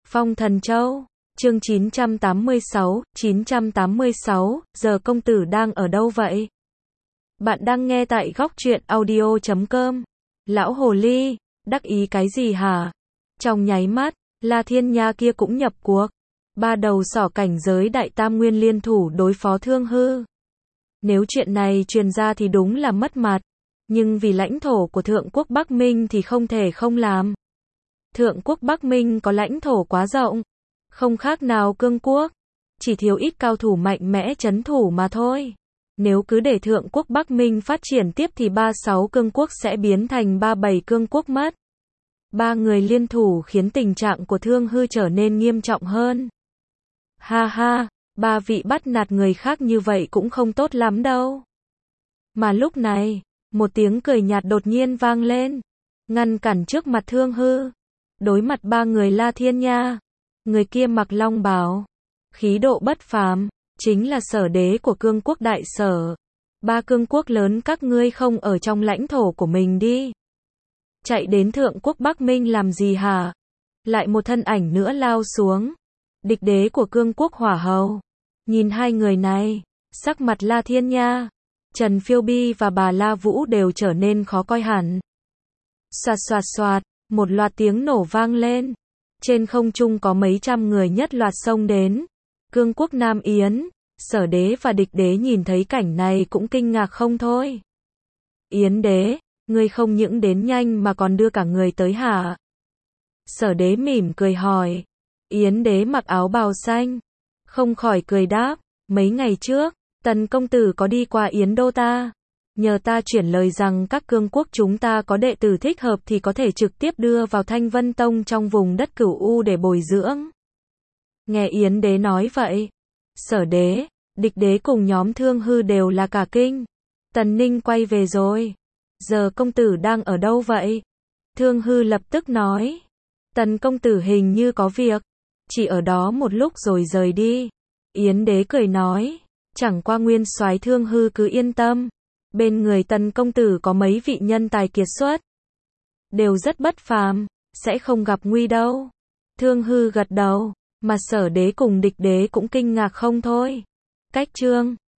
Phong Thần Châu, chương 986, giờ công tử đang ở đâu vậy? Bạn đang nghe tại góc truyện audio.com. Lão hồ ly, đắc ý cái gì hả? Trong nháy mắt, La Thiên Nha kia cũng nhập cuộc. Ba đầu sỏ cảnh giới đại tam nguyên liên thủ đối phó Thương Hư. Nếu chuyện này truyền ra thì đúng là mất mặt. Nhưng vì lãnh thổ của Thượng quốc Bắc Minh thì không thể không làm. Thượng quốc Bắc Minh có lãnh thổ quá rộng, không khác nào cương quốc, chỉ thiếu ít cao thủ mạnh mẽ trấn thủ mà thôi. Nếu cứ để Thượng quốc Bắc Minh phát triển tiếp thì 36 cương quốc sẽ biến thành 37 cương quốc mất. Ba người liên thủ khiến tình trạng của Thương Hư trở nên nghiêm trọng hơn. Ha ha, ba vị bắt nạt người khác như vậy cũng không tốt lắm đâu. Mà lúc này, một tiếng cười nhạt đột nhiên vang lên, ngăn cản trước mặt Thương Hư. Đối mặt ba người La Thiên Nha, người kia mặc long bào, khí độ bất phàm, chính là sở đế của cương quốc Đại Sở. Ba cương quốc lớn các ngươi không ở trong lãnh thổ của mình đi. Chạy đến Thượng quốc Bắc Minh làm gì hả? Lại một thân ảnh nữa lao xuống. Địch đế của cương quốc Hỏa Hầu. Nhìn hai người này, sắc mặt La Thiên Nha, Trần Phiêu Bi và bà La Vũ đều trở nên khó coi hẳn. Xoạt xoạt xoạt, một loạt tiếng nổ vang lên. Trên không trung có mấy trăm người nhất loạt xông đến. Cương quốc Nam Yến, sở đế và địch đế nhìn thấy cảnh này cũng kinh ngạc không thôi. Yến đế, ngươi không những đến nhanh mà còn đưa cả người tới hả? Sở đế mỉm cười hỏi. Yến đế mặc áo bào xanh, không khỏi cười đáp, mấy ngày trước, Tần công tử có đi qua Yến đô ta. Nhờ ta chuyển lời rằng các cương quốc chúng ta có đệ tử thích hợp thì có thể trực tiếp đưa vào Thanh Vân Tông trong vùng đất Cửu U để bồi dưỡng. Nghe Yến đế nói vậy, sở đế, địch đế cùng nhóm Thương Hư đều là cả kinh. Tần Ninh quay về rồi. Giờ công tử đang ở đâu vậy? Thương Hư lập tức nói. Tần công tử hình như có việc, chỉ ở đó một lúc rồi rời đi. Yến đế cười nói, chẳng qua nguyên soái Thương Hư cứ yên tâm. Bên người Tần công tử có mấy vị nhân tài kiệt xuất, đều rất bất phàm, sẽ không gặp nguy đâu. Thương Hư gật đầu, mà sở đế cùng địch đế cũng kinh ngạc không thôi. Cách chương